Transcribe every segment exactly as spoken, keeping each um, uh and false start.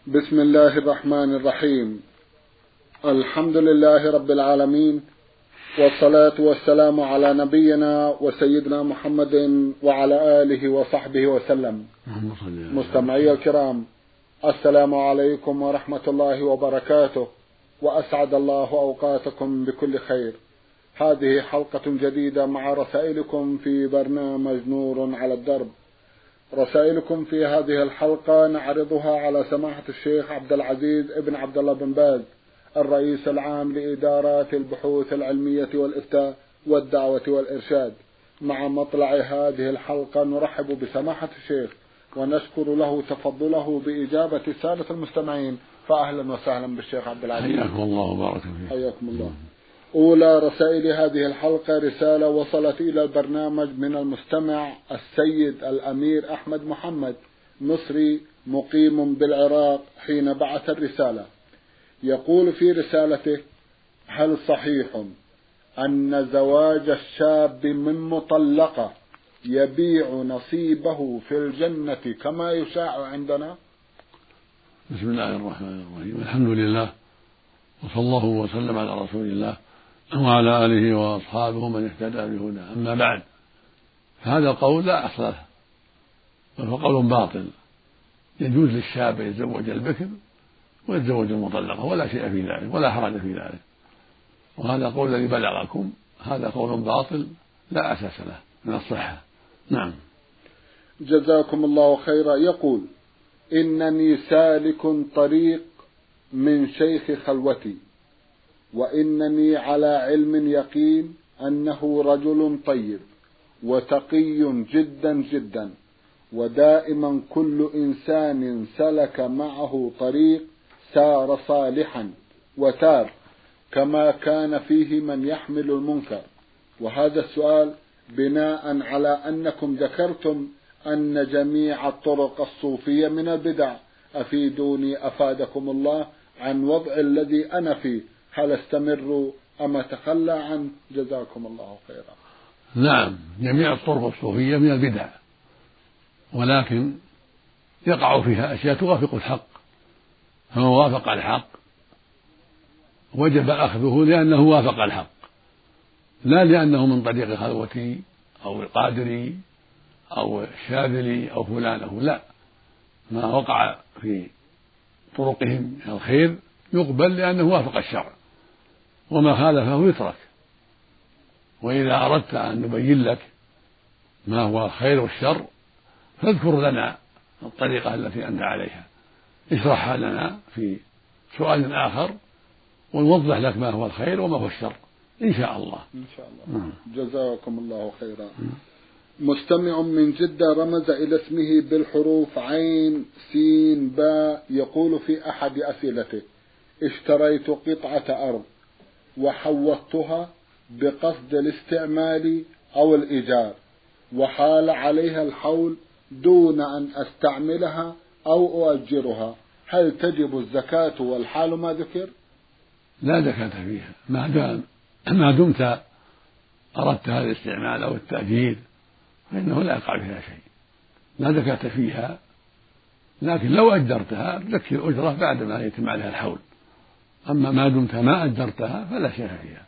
بسم الله الرحمن الرحيم. الحمد لله رب العالمين، والصلاة والسلام على نبينا وسيدنا محمد وعلى آله وصحبه وسلم. مستمعي الكرام، السلام عليكم ورحمة الله وبركاته، وأسعد الله أوقاتكم بكل خير. هذه حلقة جديدة مع رسائلكم في برنامج نور على الدرب. رسائلكم في هذه الحلقة نعرضها على سماحة الشيخ عبد العزيز ابن عبد الله بن باز، الرئيس العام لإدارات البحوث العلمية والإفتاء والدعوة والإرشاد. مع مطلع هذه الحلقة نرحب بسماحة الشيخ ونشكر له تفضله بإجابة سادة المستمعين، فأهلا وسهلا بالشيخ عبد العزيز. حياكم الله وبارك فيك. حياكم الله. أولى رسائل هذه الحلقة رسالة وصلت إلى البرنامج من المستمع السيد الأمير أحمد محمد، مصري مقيم بالعراق، حين بعث الرسالة. يقول في رسالته: هل صحيح أن زواج الشاب من مطلقة يبيع نصيبه في الجنة كما يشاع عندنا؟ بسم الله الرحمن الرحيم. الحمد لله، وصلى الله وسلم على رسول الله وعلى آله وأصحابه من اهتدى بهداه. أما بعد، فهذا القول لا أصل له، بل هو قول باطل. يجوز للشاب يتزوج البكر ويتزوج المطلقة، ولا شيء في ذلك ولا حرج في ذلك. وهذا القول الذي بلغكم هذا قول باطل لا أساس له من الصحة. نعم. جزاكم الله خيرا. يقول: إنني سالك طريق من شيخ خلوتي، وإنني على علم يقين أنه رجل طيب وتقي جدا جدا، ودائما كل إنسان سلك معه طريق سار صالحا وتار، كما كان فيه من يحمل المنكر. وهذا السؤال بناء على أنكم ذكرتم أن جميع الطرق الصوفية من البدع. أفيدوني أفادكم الله عن وضع الذي أنا فيه، هل استمر أم أتخلى عنه؟ جزاكم الله خيرا. نعم، جميع الطرق الصوفية من البدع، ولكن يقع فيها أشياء توافق الحق، فمن وافق الحق وجب أخذه لأنه وافق الحق، لا لأنه من طريق خلوتي أو القادري أو الشاذلي أو فلانه، لا، ما وقع في طرقهم من الخير يقبل لأنه وافق الشرع، وما خالفه يترك. وإذا أردت أن نبين لك ما هو الخير والشر فاذكر لنا الطريقة التي أنت عليها، اشرحها لنا في سؤال آخر ونوضح لك ما هو الخير وما هو الشر إن شاء الله. إن شاء الله. جزاكم الله خيرا. مستمع من جدة رمز إلى اسمه بالحروف عين سين باء، يقول في أحد أسئلته: اشتريت قطعة أرض وحوضتها بقصد الاستعمال أو الإيجار، وحال عليها الحول دون أن أستعملها أو أؤجرها، هل تجب الزكاة والحال ما ذكر؟ لا زكاة فيها ما دام ما دمت أردت هذا الاستعمال أو التأجير، فإنه لا يقع فيها شيء، لا زكاة فيها. لكن لو أجرتها تزكي الأجرة بعد ما يتم عليها الحول. أما ما دمت ما أجرتها فلا شيء فيها.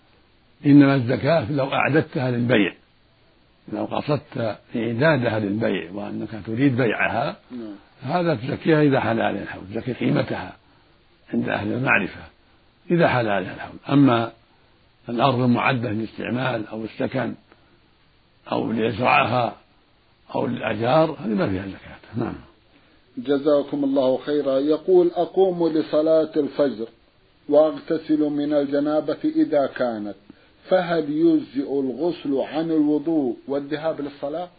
إنما الزكاة لو أعددتها للبيع، لو قصدت إعدادها للبيع وأنك تريد بيعها، هذا تزكيها إذا حال عليها الحول، تزكي قيمتها عند أهل المعرفة إذا حال عليها الحول. أما الأرض المعدة للاستعمال أو السكن أو ليزرعها أو للأجار هذه ما فيها زكاة. نعم. جزاكم الله خيرا. يقول: أقوم لصلاة الفجر وأغتسل من الجنابة إذا كانت، فهل يجزئ الغسل عن الوضوء والذهاب للصلاة؟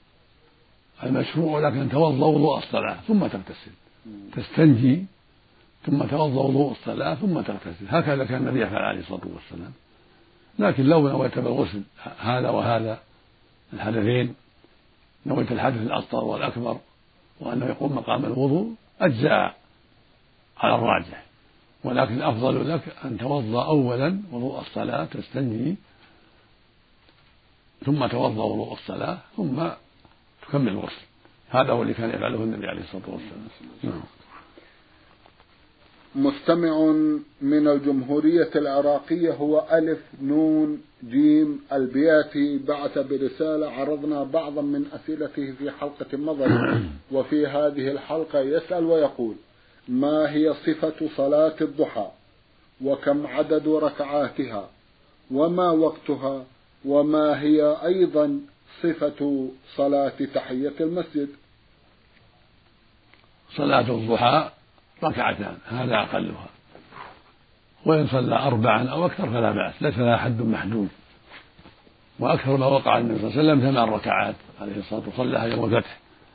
المشروع لك أن توضأ وضوء الصلاة ثم تغتسل، تستنجي ثم توضأ وضوء الصلاة ثم تغتسل، هكذا كان النبي يفعل عليه الصلاة والسلام. لكن لو نويت بالغسل هذا وهذا الحدثين، نويت الحدث الأصغر والأكبر وأنه يقوم مقام الوضوء، أجزاء على الراجح، ولكن الأفضل لك أن توضأ أولا وضوء الصلاة، تستنجي ثم توضأ وضوء الصلاة ثم تكمل الغسل. هذا هو اللي كان يفعله النبي عليه الصلاة والسلام. مستمع من الجمهورية العراقية هو ألف نون جيم البياتي بعث برسالة عرضنا بعضا من أسئلته في حلقة مضت، وفي هذه الحلقة يسأل ويقول: ما هي صفة صلاة الضحى؟ وكم عدد ركعاتها؟ وما وقتها؟ وما هي أيضا صفة صلاة تحية المسجد؟ صلاة الضحى ركعتان هذا أقلها، وإن صلى أربعا أو أكثر فلا بأس، ليس لها حد محدود. وأكثر ما وقع النبي صلى الله عليه وسلم ثمان ركعات عليه الصلاة والسلام، صلىها يوم الفتح،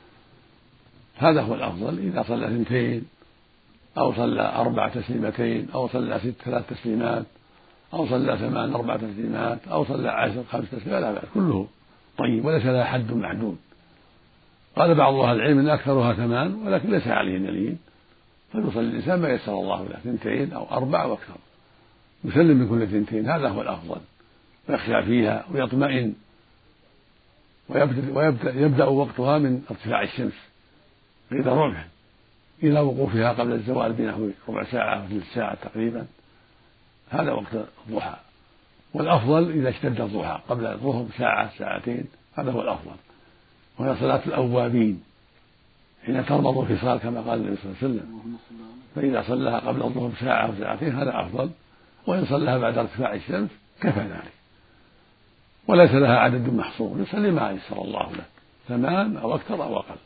هذا هو الأفضل. إذا صلى اثنتين أو صلى أربع تسليمتين أو صلى ست ثلاث تسليمات أو صلى ثمان أربع تسليمات أو صلى عشر خمس تسليمات لا بأس، كله طيب وليس لها حد محدود. قال بعض أهل العلم إن أكثرها ثمان، ولكن ليس عليه دليل، فيصلي الإنسان ما يسر الله له، اثنتين أو أربع أو أكثر، يسلم من كل اثنتين، هذا هو الأفضل، ويخشى فيها ويطمئن. ويبدأ, ويبدأ يبدأ وقتها من ارتفاع الشمس قيد الرمح إلى وقوفها قبل الزوال بنحو ربع ساعة أو ثلث ساعة تقريبا، هذا وقت الضحى. والأفضل إذا اشتد الضحى قبل الظهر ساعة ساعتين، هذا هو الأفضل. وهي صلاة الأوابين حين ترمض الفصال كما قال النبي صلى الله عليه وسلم، فإذا صلىها قبل الظهر ساعة أو ساعتين هذا أفضل، وإن صلىها بعد ارتفاع الشمس كفى ذلك، وليس لها عدد محصور، يصلي ما يسر الله له، ثمان أو أكثر أو أقل.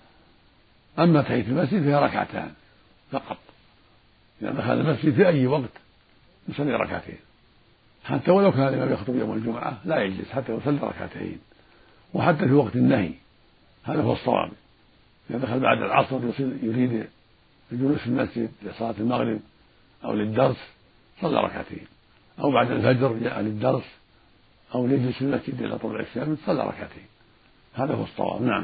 أما تحية المسجد فيها ركعتان فقط، إذا دخل المسجد في أي وقت يصلي ركعتين، حتى ولو كان الإمام يخطب يوم الجمعة لا يجلس حتى يصلي ركعتين، وحتى في وقت النهي هذا هو الصواب. إذا دخل بعد العصر يريد الجلوس في المسجد لصلاة المغرب أو للدرس صلى ركعتين، أو بعد الفجر جاء للدرس أو يجلس في المسجد إلى طلوع الشمس صلى ركعتين، هذا هو الصواب. نعم.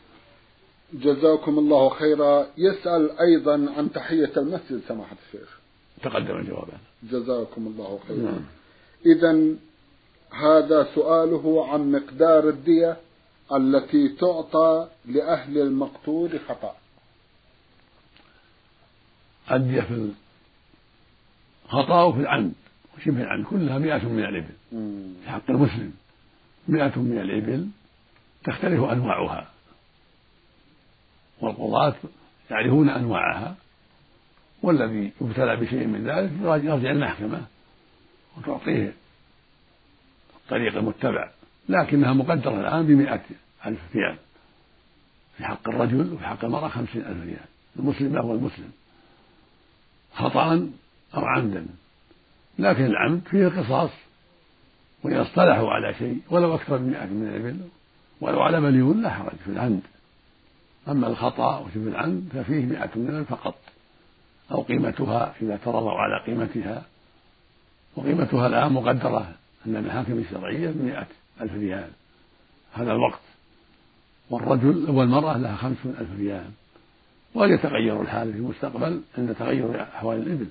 جزاكم الله خيرا. يسأل أيضا عن تحية المسجد سماحة الشيخ، تقدم الجواب. جزاكم الله خيرا. نعم. إذن هذا سؤاله عن مقدار الدية التي تعطى لأهل المقتول خطأ. الدية في الخطأ وفي العمد وشبه العمد كلها مئة من الإبل. في حق المسلم مئة من الإبل، تختلف أنواعها، والقضاة يعرفون أنواعها، والذي يبتلى بشيء من ذلك يرجع المحكمة وتعطيه الطريق المتبع، لكنها مقدرة الآن بمئة ألف ريال في حق الرجل، وفي حق المرأة خمسين ألف ريال، المسلم له المسلم خطأ أو عمدا. لكن العمد فيه قصاص، وإذا اصطلحوا على شيء ولو أكثر من مئة من الإبل ولو على مليون لا حرج في العمد. أما الخطأ وشبه العمد ففيه مئة من الإبل فقط، أو قيمتها إذا ترضوا على قيمتها، وقيمتها الآن مقدرة أن المحاكم الشرعية بمئة ألف ريال هذا الوقت، والرجل والمرأة لها خمسون ألف ريال، وقد يتغير الحال في المستقبل عند تغير أحوال الإبل.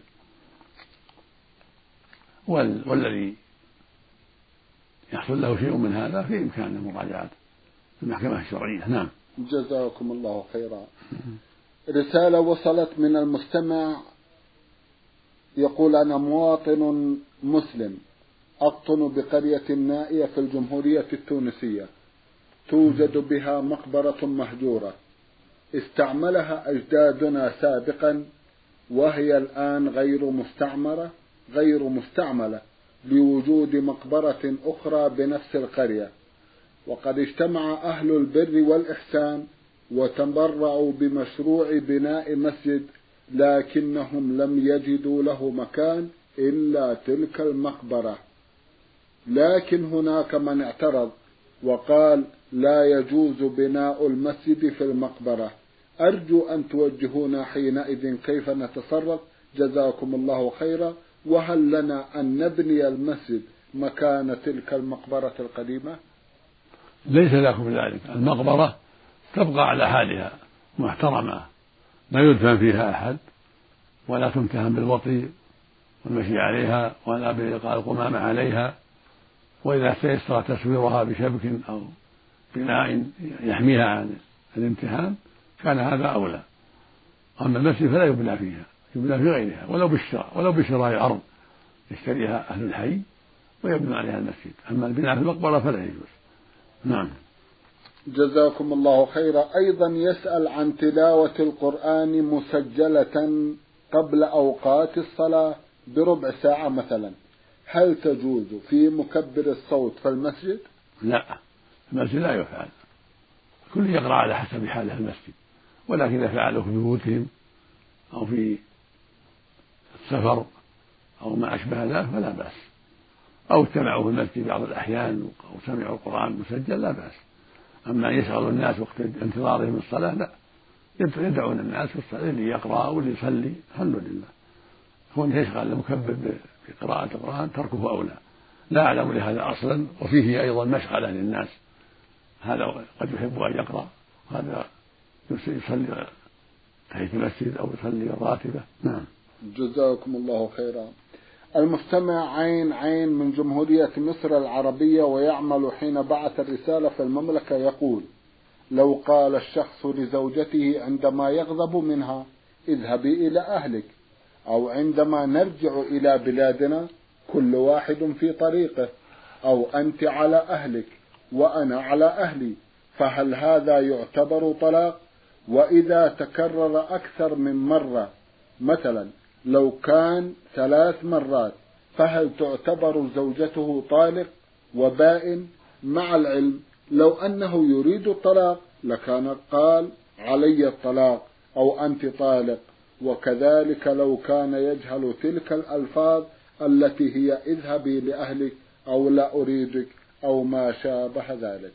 والذي يحصل له شيء من هذا في إمكانه مراجعة المحكمة الشرعية. نعم. جزاكم الله خيرا. رسالة وصلت من المستمع يقول: أنا مواطن مسلم أقطن بقرية نائية في الجمهورية التونسية، توجد بها مقبرة مهجورة استعملها أجدادنا سابقا، وهي الآن غير مستعمرة غير مستعملة لوجود مقبرة أخرى بنفس القرية، وقد اجتمع أهل البر والإحسان وتبرعوا بمشروع بناء مسجد، لكنهم لم يجدوا له مكان إلا تلك المقبرة، لكن هناك من اعترض وقال لا يجوز بناء المسجد في المقبرة. أرجو أن توجهونا حينئذ كيف نتصرف، جزاكم الله خيرا. وهل لنا أن نبني المسجد مكان تلك المقبرة القديمة؟ ليس لكم ذلك، المقبرة تبقى على حالها محترمة، لا يدفن فيها أحد ولا تمتهن بالوطي والمشي عليها ولا بإلقاء القمامة عليها، وإذا تيسر تسويرها بشبك أو بناء يحميها عن الامتهان كان هذا أولى. أما المسجد فلا يبنى فيها، يبنى في غيرها ولو بالشراء ولو بشراء أرض يشتريها أهل الحي ويبنى عليها المسجد. أما البناء في المقبرة فلا يجوز. نعم. جزاكم الله خيرا. أيضا يسأل عن تلاوة القرآن مسجلة قبل أوقات الصلاة بربع ساعة مثلا، هل تجوز في مكبر الصوت في المسجد؟ لا، المسجد لا يفعل، كل يقرأ على حسب حاله المسجد، ولكن إذا فعله في بيوتهم أو في السفر أو ما أشبه ذلك فلا بأس، أو اجتمعوا في المسجد بعض الأحيان أو سمعوا القرآن مسجل لا بأس. أما أن يشغل الناس وقت انتظارهم الصلاة لا، يدعون الناس في الصلاة اللي يقرأ واللي يصلي الحمد لله. هو يشغل المكبر بقراءة القرآن تركه أولى، لا أعلم لهذا أصلا، وفيه أيضا مشغلة للناس، هذا قد يحب أن يقرأ، هذا يصلي تحية المسجد أو يصلي الراتبة. نعم. جزاكم الله خيرا. المستمع عين عين من جمهورية مصر العربية ويعمل حين بعث الرسالة في المملكة يقول: لو قال الشخص لزوجته عندما يغضب منها اذهبي إلى أهلك، أو عندما نرجع إلى بلادنا كل واحد في طريقه، أو أنت على أهلك وأنا على أهلي، فهل هذا يعتبر طلاق؟ وإذا تكرر أكثر من مرة، مثلا لو كان ثلاث مرات، فهل تعتبر زوجته طالق وبائن؟ مع العلم لو أنه يريد الطلاق لكان قال علي الطلاق أو أنت طالق، وكذلك لو كان يجهل تلك الألفاظ التي هي اذهبي لأهلك أو لا أريدك أو ما شابه ذلك.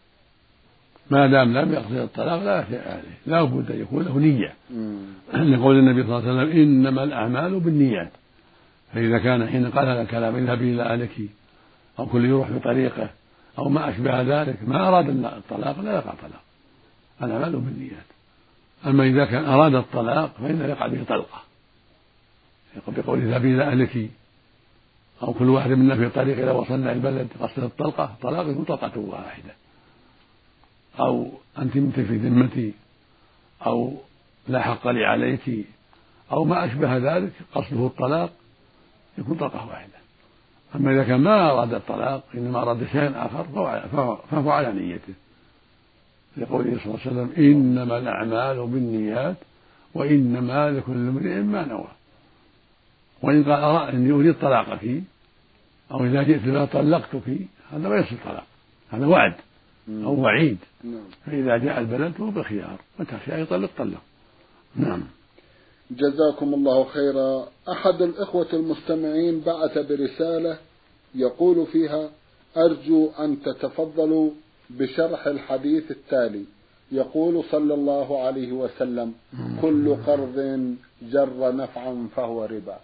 ما دام لم يقصد الطلاق لا شيء عليه، لا بد أن يكون له نية، لقول النبي صلى الله عليه وسلم: إنما الأعمال بالنيات. فإذا كان حين قال هذا الكلام اذهبي إلى أهلك أو كل يروح بطريقه أو ما أشبه ذلك ما أراد الطلاق لا يقع طلاق، الأعمال بالنيات. أما إذا كان أراد الطلاق فإنه يقع به طلقة، بقول اذهبي إلى أهلك أو كل واحد منا في طريق إذا وصلنا البلد قصد الطلقة، طلاق طلقة واحدة، أو أنت مت في ذمتي، أو لا حق لي عليك، أو ما أشبه ذلك قصده الطلاق يكون طلقة واحدة. أما إذا كان ما أراد الطلاق إنما أراد شيئا آخر فهو على نيته، لقوله صلى الله عليه وسلم: إنما الأعمال بالنيات وإنما لكل امرئ ما نوى. وإن قال أرى إني أريد طلاقك أو إذا جئت بها طلقتك، هذا ما يصير طلاق، هذا وعد أو وعيد. فإذا جاء البلد فهو بخيار، متى شاء يطلق طلق. نعم. جزاكم الله خيرا. أحد الإخوة المستمعين بعث برسالة يقول فيها: أرجو أن تتفضلوا بشرح الحديث التالي. يقول صلى الله عليه وسلم: كل قرض جر نفعا فهو ربا.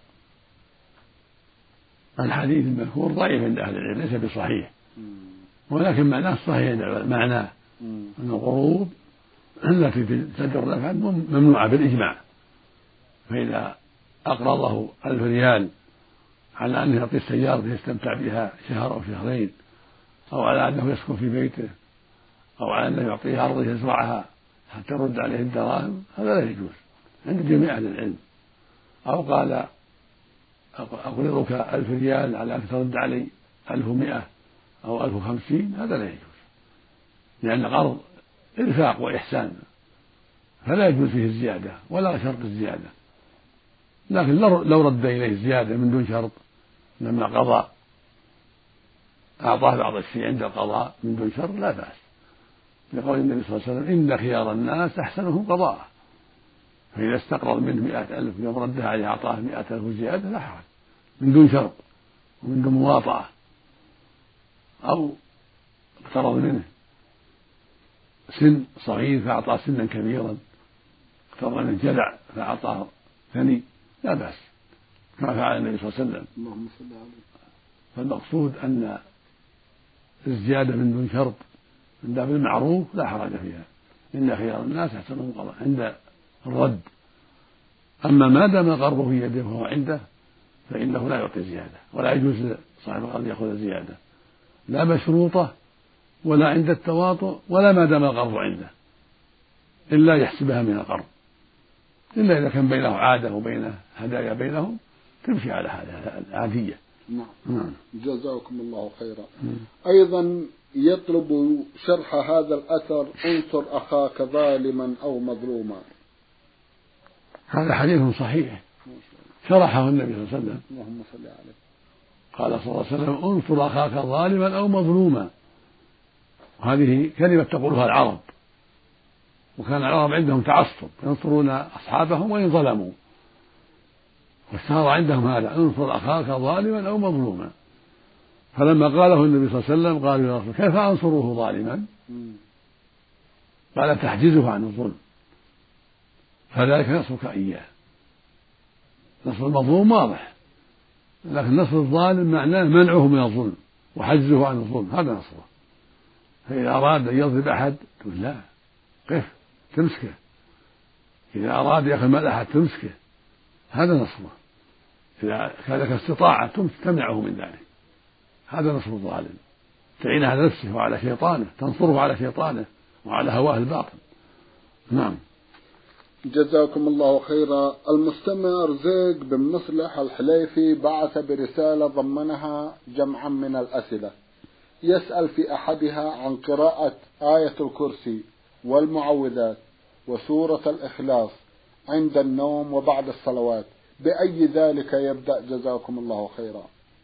الحديث المذكور ضعيف عند أهل العلم، ليس بصحيح، ولكن معناه صحيح. معناه أن القروض التي تجر نفعا ممنوعة بالإجماع، فإذا أقرضه ألف ريال على أنه يعطي السيارة يستمتع بها شهر أو شهرين، أو على أنه يسكن في بيته، أو على أنه يعطيه أرض يزرعها حتى يرد عليه الدراهم، هذا لا يجوز عند جميع أهل العلم. أو قال أقرضك ألف ريال على أن ترد علي ألف ومئة أو ألف وخمسين، هذا لا يجوز، لأن قرض إرفاق وإحسان فلا يجوز فيه الزيادة ولا شرط الزيادة. لكن لو رد إليه الزيادة من دون شرط لما قضى أعطاه بعض الشيء عند القضاء من دون شرط لا بأس، لقول النبي صلى الله عليه وسلم: إن خيار الناس أحسنهم قضاء. فإذا استقرض منه مئة ألف يوم ردها عليه أعطاه مئة ألف زيادة لا حرج، من دون شرط ومن دون مواطأة. أو اقترض منه سن صغير فأعطاه سنا كبيرا، اقترض منه جدع فأعطاه ثني، لا بأس، كما فعل النبي صلى الله عليه وسلم. فالمقصود أن الزيادة من دون شرط من باب المعروف لا حرج فيها، إن خيار الناس أحسنهم قضاء عند الرد. أما ما دام القرض في يده وهو عنده فإنه لا يعطي زيادة، ولا يجوز صاحب القرض يأخذ زيادة، لا مشروطة ولا عند التواطؤ ولا ما دام القرض عنده، إلا يحسبها من القرض. إلا إذا كان بينه عادة وبينه هدايا بينهم تمشي على هذا العادية. نعم. نعم. جزاكم الله خيرا. أيضا يطلب شرح هذا الأثر: انصر أخاك ظالما أو مظلوما. هذا حديث صحيح شرحه النبي صلى الله عليه وسلم. اللهم صل عليه. قال صلى الله عليه وسلم: انصر أخاك ظالما أو مظلوما. هذه كلمة تقولها العرب، وكان العرب عندهم تعصب ينصرون أصحابهم وإن ظلموا، واشتهر عندهم هذا: انصر أخاك ظالما أو مظلوما. فلما قاله النبي صلى الله عليه وسلم قالوا: يا رسول كيف أنصره ظالما؟ قال: تحجزه عن الظلم، فذلك نصرك إياه. نصر المظلوم واضح، لكن نصر الظالم معناه منعه من الظلم وحجزه عن الظلم، هذا نصره. فإذا أراد أن يضرب أحد تقول لا، قف تمسكه. إذا أراد يأخذ مال أحد تمسكه، هذا نصره. إذا كان لك استطاعة تمنعه من ذلك، هذا نصر الظالم. تعين على نفسه وعلى شيطانه، تنصره على شيطانه وعلى هواه الباطل. نعم. جزاكم الله خيرا. المستمع رزيق بن مصلح الحليفي بعث برسالة ضمنها جمعا من الأسئلة، يسأل في أحدها عن قراءة آية الكرسي والمعوذات وسورة الإخلاص عند النوم وبعد الصلوات، بأي ذلك يبدأ جزاكم الله خيرا؟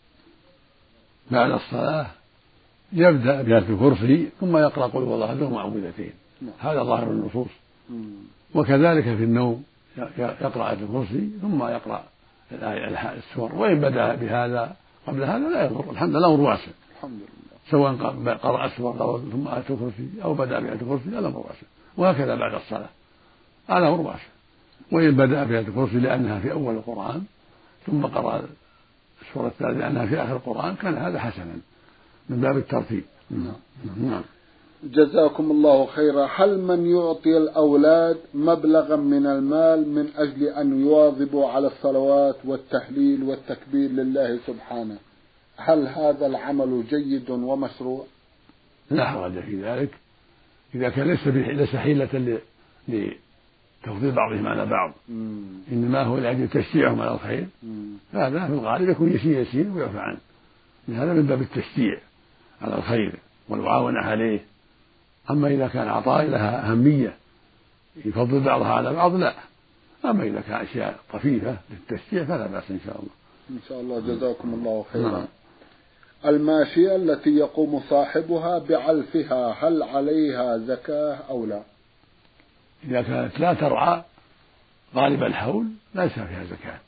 بعد الصلاة يبدأ بآية الكرسي ثم يقرأ قل هو الله أحد ومعوذتين، هذا ظاهر النصوص. وكذلك في النوم يقرأ آية الكرسي ثم يقرأ السور، وإن بدأ بهذا قبل هذا لا يضر، الحمد لله الأمر واسع. الحمد لله. سواء قرأ السور ثم آية الكرسي أو بدأ بآية الكرسي الأمر واسع، وهكذا بعد الصلاة الأمر واسع. وإن بدأ بآية الكرسي لأنها في أول القرآن ثم قرأ السورة الثالثة لأنها في آخر القرآن كان هذا حسنا من باب الترتيب. نعم. جزاكم الله خيرا. هل من يعطي الأولاد مبلغا من المال من أجل أن يواظبوا على الصلوات والتهليل والتكبير لله سبحانه، هل هذا العمل جيد ومشروع؟ لا حرج في ذلك إذا كان ليس ليس حيلة لتفضيل بعضهم على بعض، مم. إنما هو لأجل تشجيعهم على الخير، هذا في الغالب يكون يسير يسير ويعفى عنه، هذا من باب التشجيع على الخير والمعاونة عليه. أما إذا كان عطاء لها أهمية يفضل بعضها على بعض لا، أما إذا كان أشياء طفيفة للتشجيع فلا بأس إن شاء الله. إن شاء الله. جزاكم الله خيرا. نعم. الماشية التي يقوم صاحبها بعلفها هل عليها زكاة أو لا؟ إذا كانت لا ترعى غالب الحول ليس فيها زكاة،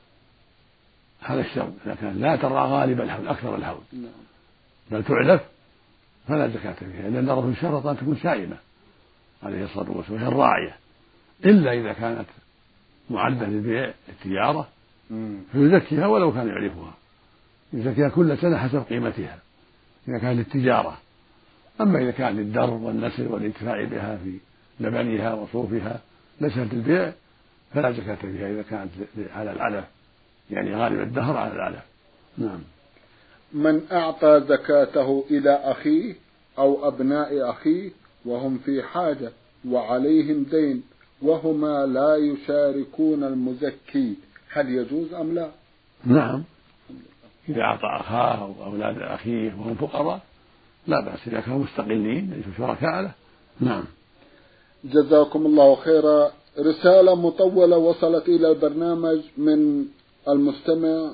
هذا الشرط. إذا كانت لا ترعى غالب الحول أكثر الحول نعم. بل تعلف فلا زكاة فيها، لأن الرسول شرط أن تكون سائمة عليه الصلاة والسلام وهي الراعية، إلا إذا كانت معدة للبيع التجارة فيزكيها ولو كان يعرفها، يزكيها كل سنة حسب قيمتها إذا كان للتجارة. أما إذا كان للدر والنسل والانتفاع بها في لبنها وصوفها ليست للبيع فلا زكاة فيها إذا كانت على العلف، يعني غالب الدهر على العلف. نعم. من أعطى زكاته إلى أخيه أو أبناء أخيه وهم في حاجة وعليهم دين وهما لا يشاركون المزكي، هل يجوز أم لا؟ نعم، إذا أعطى أخاه أو أولاد أخيه وهم فقراء لا بأس إذا كانوا مستقلين ليسوا شركاء له. نعم. جزاكم الله خيرا. رسالة مطولة وصلت إلى البرنامج من المستمع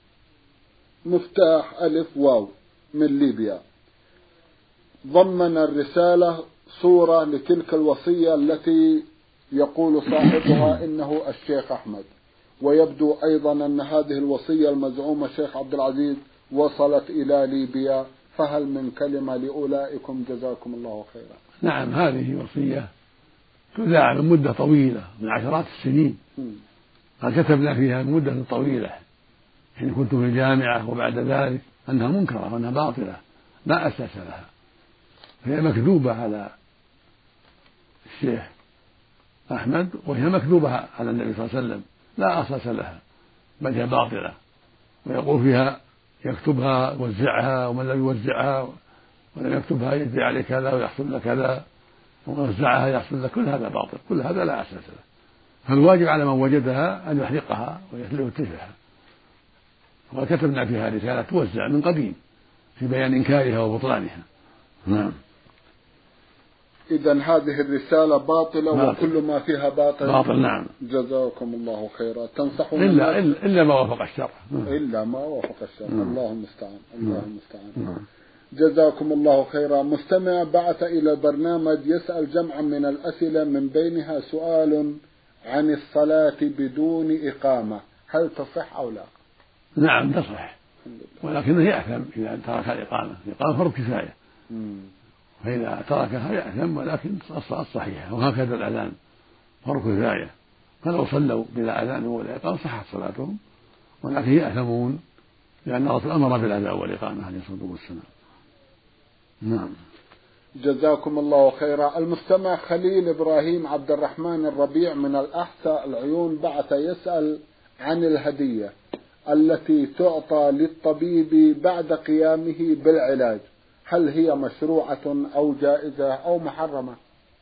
مفتاح ألف واو من ليبيا، ضمن الرسالة صورة لتلك الوصية التي يقول صاحبها إنه الشيخ أحمد، ويبدو أيضا أن هذه الوصية المزعومة الشيخ عبد العزيز وصلت إلى ليبيا، فهل من كلمة لأولئكم جزاكم الله خيرا؟ نعم، هذه وصية تذاع من مدة طويلة من عشرات السنين، قد كتبنا فيها من مدة طويلة حين كنت في الجامعة وبعد ذلك أنها منكرة وأنها باطلة لا أساس لها، هي مكذوبة على الشيخ أحمد وهي مكذوبة على النبي صلى الله عليه وسلم لا أساس لها، بل هي باطلة. ويقول فيها يكتبها وزعها ومن لم يوزعها ولم يكتبها يجري عليه كذا ويحصل له كذا ومن وزعها يحصل له، كل هذا باطل، كل هذا لا أساس له. فالواجب على من وجدها أن يحرقها ويتلفها. وكتبنا فيها رسالة توزع من قديم في بيان إنكارها وبطلانها. نعم. إذن هذه الرسالة باطلة باطل. وكل ما فيها باطل باطل. نعم. جزاكم الله خيرا. تنصحون إلا, إلا, إلا ما وافق الشرع. إلا ما وافق الشرع. الله المستعان. الله المستعان. جزاكم الله خيرا. مستمع بعث إلى البرنامج يسأل جمعا من الأسئلة، من بينها سؤال عن الصلاة بدون إقامة، هل تصح أو لا؟ نعم تصح، ولكنه يأثم إذا ترك الإقامة. الإقامة فرض كفاية، فإذا تركها يأثم، ولكن الصلاة صحيحة. وهكذا الأذان فرض كفاية، فلو صلوا بلا أذان ولا إقامة صحت صلاتهم، ولكن يأثمون لأن الرسول أمر بالأذان والإقامة عليه الصلاة والسلام. نعم. جزاكم الله خيرا. المستمع خليل إبراهيم عبد الرحمن الربيع من الأحساء العيون بعث يسأل عن الهدية التي تعطى للطبيب بعد قيامه بالعلاج، هل هي مشروعة أو جائزة أو محرمة؟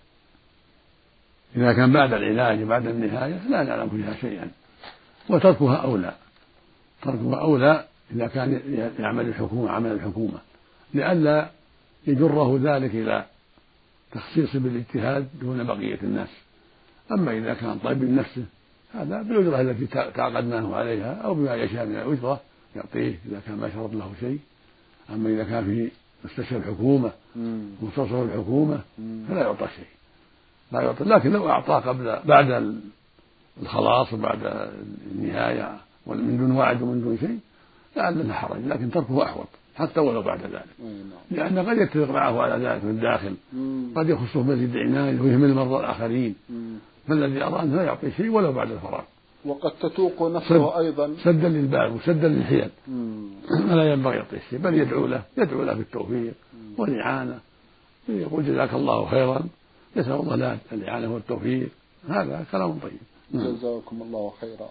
إذا كان بعد العلاج بعد النهاية لا نعلم فيها شيئا، وتركها أولى. تركها أولى إذا كان يعمل الحكومة عمل الحكومة، لئلا يجره ذلك إلى تخصيص بالاجتهاد دون بقية الناس. أما إذا كان طبيب نفسه هذا بالأجرة التي تعقدناه عليها أو بما يشاء من الأجرة يعطيه إذا كان ما شرط له شيء. أما إذا كان في مستشفى الحكومة مختص الحكومة فلا يعطى شيء، لا يعطى. لكن لو أعطاه قبل بعد الخلاص وبعد النهاية ومن دون وعد ومن دون شيء لعل لا حرج، لكن تركه أحوط حتى ولو بعد ذلك، لأن قد يتفق معه على ذلك من الداخل، قد يخصه مزيد عناية ويهمل المرضى الآخرين، فالذي أرى أن لا يعطي شيء ولو بعد الفراغ. وقد تتوق نفسه أيضا سدا للباب وسدا للحيل، لا ينبغي يعطي شيء، بل يدعو له يدعو له بالتوفيق والإعانة، يقول جزاك الله خيرا، يسأل الله له الإعانة والتوفيق، هذا كلام طيب. جزاكم الله خيرا.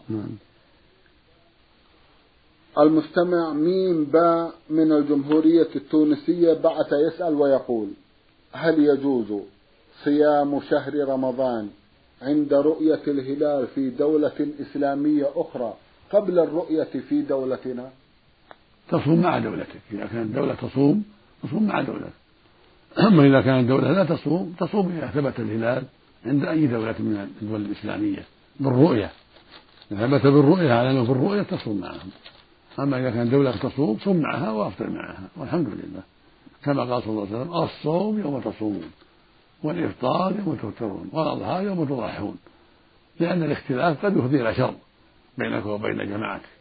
المستمع ميم باء من الجمهورية التونسية بعث يسأل ويقول: هل يجوز صيام شهر رمضان عند رؤية الهلال في دولة إسلامية أخرى قبل الرؤية في دولتنا؟ تصوم مع دولتك، إذا كانت دولة تصوم تصوم مع دولتك، أما إذا كانت دولة لا تصوم تصوم إذا ثبت الهلال عند أي دولة من الدول الإسلامية بالرؤية، إذا ثبت بالرؤية على أنه بالرؤية تصوم معهم. أما إذا كانت دولة تصوم صم معها وأفطر معها، والحمد لله، كما قال صلى الله عليه وسلم: الصوم يوم تصومون والإفطار يوم تفطرون والأضحى يوم تضحون، لأن الاختلاف قد يفضي إلى شر بينك وبين جماعتك.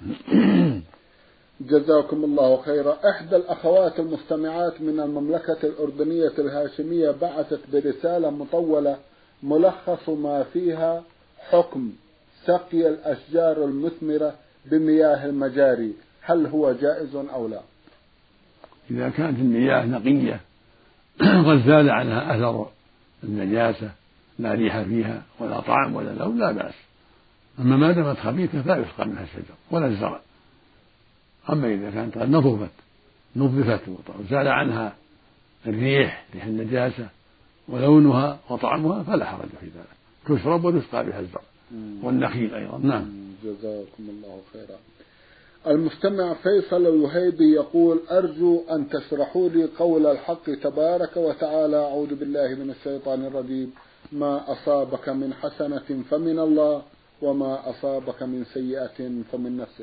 جزاكم الله خيرا. إحدى الأخوات المستمعات من المملكة الأردنية الهاشمية بعثت برسالة مطولة ملخص ما فيها حكم سقي الأشجار المثمرة بمياه المجاري، هل هو جائز أو لا؟ إذا كانت المياه نقية قد زال عنها أثر النجاسة، لا ريح فيها ولا طعم ولا لون، لا بأس. أما ما دامت خبيثة فلا يسقى منها الشجر ولا الزرع. أما إذا كانت قد نظفت نظفت وزال عنها الريح ريح النجاسة ولونها وطعمها فلا حرج في ذلك، تشرب وتسقى بها الزرع والنخيل أيضا. نعم. جزاكم الله خيرا. المستمع فيصل الوهيبي يقول: أرجو أن تشرحوا لي قول الحق تبارك وتعالى: أعوذ بالله من الشيطان الرجيم، ما أصابك من حسنة فمن الله وما أصابك من سيئة فمن نفسك.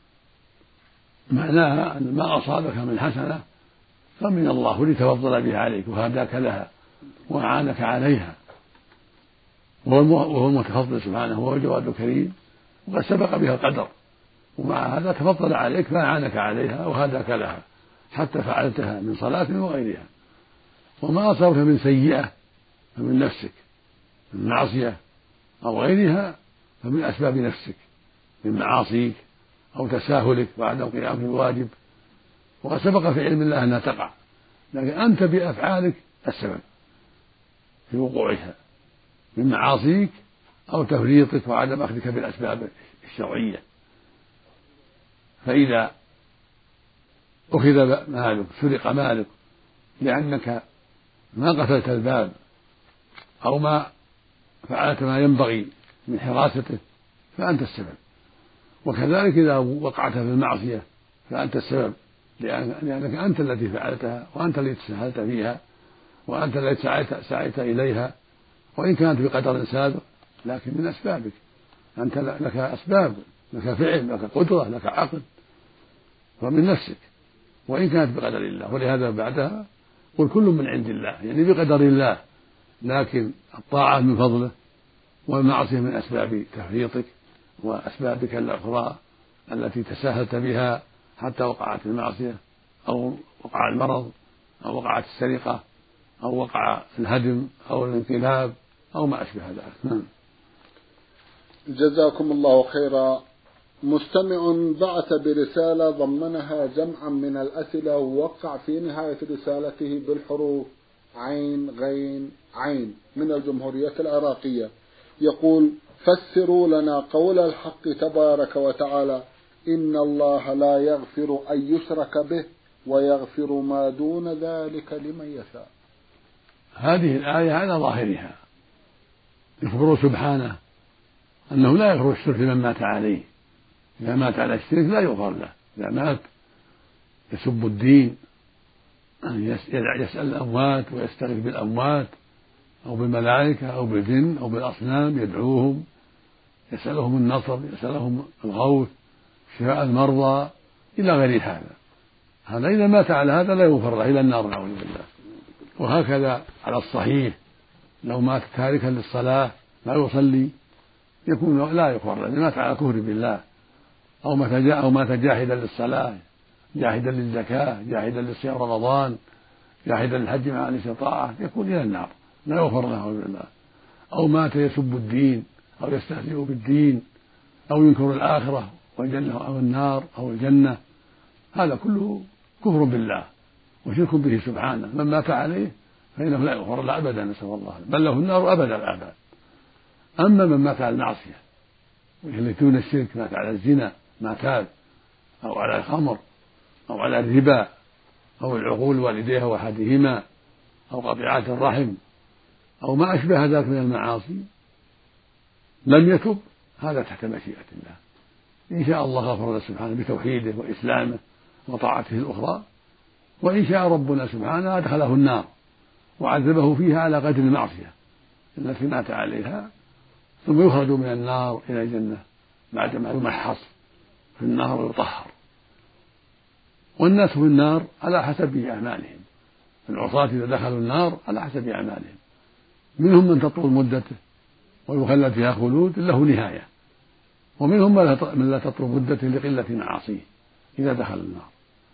معناها أن ما أصابك من حسنة فمن الله لتفضل بها عليك وهداك لها وأعانك عليها، وهو المتفضل سبحانه، هو الجواد الكريم، وقد سبق بها القدر، ومع هذا تفضل عليك فأعانك عليها وهداك لها حتى فعلتها من صلاة وغيرها. وما أصابك من سيئة فمن نفسك، من معصية أو غيرها فمن أسباب نفسك، من معاصيك أو تساهلك وعدم قيام بالواجب، وقد سبق في علم الله أنها تقع، لكن أنت بأفعالك السبب في وقوعها من معاصيك أو تفريطك وعدم أخذك بالأسباب الشرعية. فإذا أخذ مالك سرق مالك لأنك ما قفلت الباب أو ما فعلت ما ينبغي من حراسته فأنت السبب. وكذلك إذا وقعت في المعصية فأنت السبب، لأنك أنت الذي فعلتها وأنت الذي تساهلت فيها وأنت الذي سعيت, سعيت إليها، وإن كانت بقدر سابق لكن من أسبابك أنت، لك أسباب، لك فعل، لك قدرة، لك عقل، ومن نفسك وإن كانت بقدر الله. ولهذا بعدها قل كل من عند الله، يعني بقدر الله، لكن الطاعة من فضله والمعصية من أسباب تفريطك وأسبابك الأخرى التي تساهلت بها حتى وقعت المعصية أو وقع المرض أو وقعت السرقة أو وقع الهدم أو الانقلاب أو ما أشبه ذلك. جزاكم الله خيرا. مستمع بعث برسالة ضمنها جمعا من الأسئلة، ووقع في نهاية رسالته بالحروف عين غين عين من الجمهورية العراقية، يقول: فسروا لنا قول الحق تبارك وتعالى: إن الله لا يغفر أن يشرك به ويغفر ما دون ذلك لمن يشاء. هذه الآية على ظاهرها يخبر سبحانه أنه لا يغفر الشرك لمن مات عليه. إذا مات على الشرك لا يغفر له. إذا مات يسب الدين، يسأل الأموات ويستغيث بالأموات أو بالملائكة أو بالجن أو بالأصنام، يدعوهم، يسألهم النصر، يسألهم الغوث، شفاء المرضى إلى غير هذا. هذا إذا مات على هذا لا يغفر له إلى النار نعوذ بالله. وهكذا على الصحيح لو مات تاركا للصلاة لا يصلي يكون لا يغفر له، مات على كفر بالله، أو مات أو مات جاحدا للصلاة، جاحدا للزكاة، جاحدا لصيام رمضان، جاحدا للحج مع الاستطاعة، يكون إلى النار لا يغفر له نعوذ بالله. أو مات يسب الدين أو يستهزئ بالدين أو ينكر الآخرة والجنة أو النار أو الجنة، هذا كله كفر بالله وشرك به سبحانه. من مات عليه فإنه لا يغفر له أبدا، نسأل الله، بل له النار أبدا الآباد. أما من مات على المعصية والتي دون الشرك، مات على الزنا ما تاب، أو على الخمر أو على الربا أو العقول والديه وأحدهما أو قطيعة الرحم أو ما أشبه ذلك من المعاصي لم يتب، هذا تحت مشيئة الله. إن شاء الله غفر له سبحانه بتوحيده وإسلامه وطاعته الأخرى، وإن شاء ربنا سبحانه أدخله النار وعذبه فيها على قدر المعصية التي مات عليها، ثم يخرج من النار إلى الجنة بعدما يمحص في النار ويطهر. والناس في النار على حسب أعمالهم، العصاة إذا دخلوا النار على حسب أعمالهم، منهم من تطول مدته ويخلد فيها خلود له نهاية، ومنهم من لا تطول مدته لقلة معاصيه إذا دخل النار.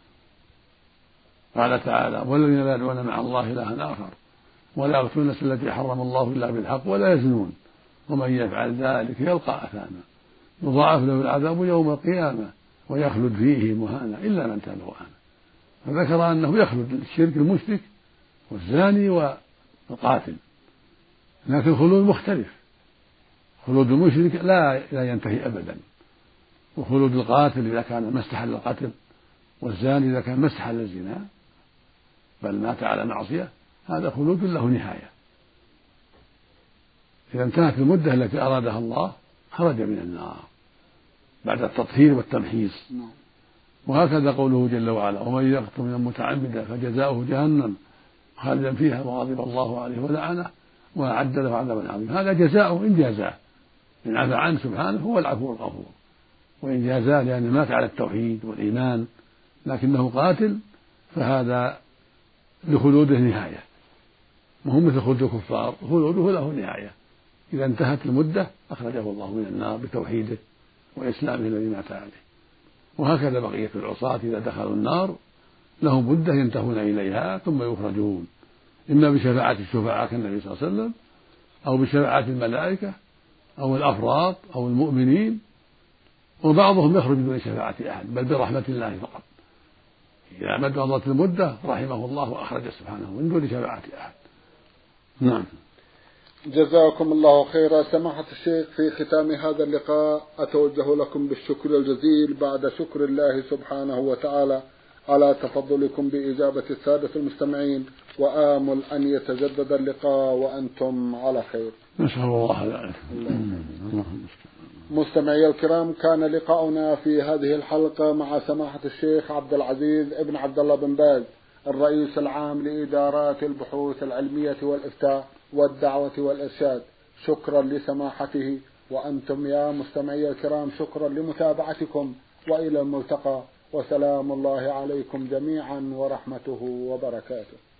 قال تعالى: والذين لا يدعون مع الله إلها آخر ولا يقتلون النفس التي حرم الله إلا بالحق ولا يزنون ومن يفعل ذلك يلقى أثاما يضاعف له العذاب يوم القيامة ويخلد فيه مهانا إلا من تاب وآمن. فذكر أنه يخلد الشرك المشرك والزاني والقاتل، لكن الخلود مختلف. خلود المشرك لا لا ينتهي أبدا، وخلود القاتل إذا كان ما استحل القتل، والزاني إذا كان ما استحل الزنا بل مات على معصية، هذا خلود له نهاية. إذا انتهت المدة التي أرادها الله خرج من النار بعد التطهير والتمحيص. وهكذا قوله جل وعلا: ومن يقتل من متعمدا فجزاؤه جهنم خالدا فيها وغضب الله عليه ولعنه وأعد له عذابا عظيما. هذا جزاؤه إن جازاه، إن عفى عنه سبحانه هو العفو الغفور، وإن جازاه لأنه مات على التوحيد والإيمان لكنه قاتل فهذا لخلوده نهاية، وهم مثل خلود الكفار، خلوده له نهاية. إذا انتهت المدة أخرجه الله من النار بتوحيده وإسلامه الذي مات عليه. وهكذا بقية العصاة إذا دخلوا النار لهم مدة ينتهون إليها ثم يخرجون، إما بشفاعة الشفعاء كالنبي صلى الله عليه وسلم أو بشفاعة الملائكة أو الأفراط أو المؤمنين، وبعضهم يخرج دون شفاعة أحد بل برحمة الله فقط. إذا مضت المدة رحمه الله وأخرج سبحانه من دون شفاعة أحد. نعم. جزاكم الله خيرا. سماحة الشيخ، في ختام هذا اللقاء أتوجه لكم بالشكر الجزيل بعد شكر الله سبحانه وتعالى على تفضلكم بإجابة السادة المستمعين، وآمل أن يتجدد اللقاء وأنتم على خير. نسأل الله ذلك. مستمعي الكرام، كان لقاؤنا في هذه الحلقة مع سماحة الشيخ عبد العزيز ابن عبد الله بن باز، الرئيس العام لإدارات البحوث العلمية والإفتاء والدعوة والإرشاد. شكرا لسماحته، وأنتم يا مستمعي الكرام شكرا لمتابعتكم، وإلى الملتقى، وسلام الله عليكم جميعا ورحمته وبركاته.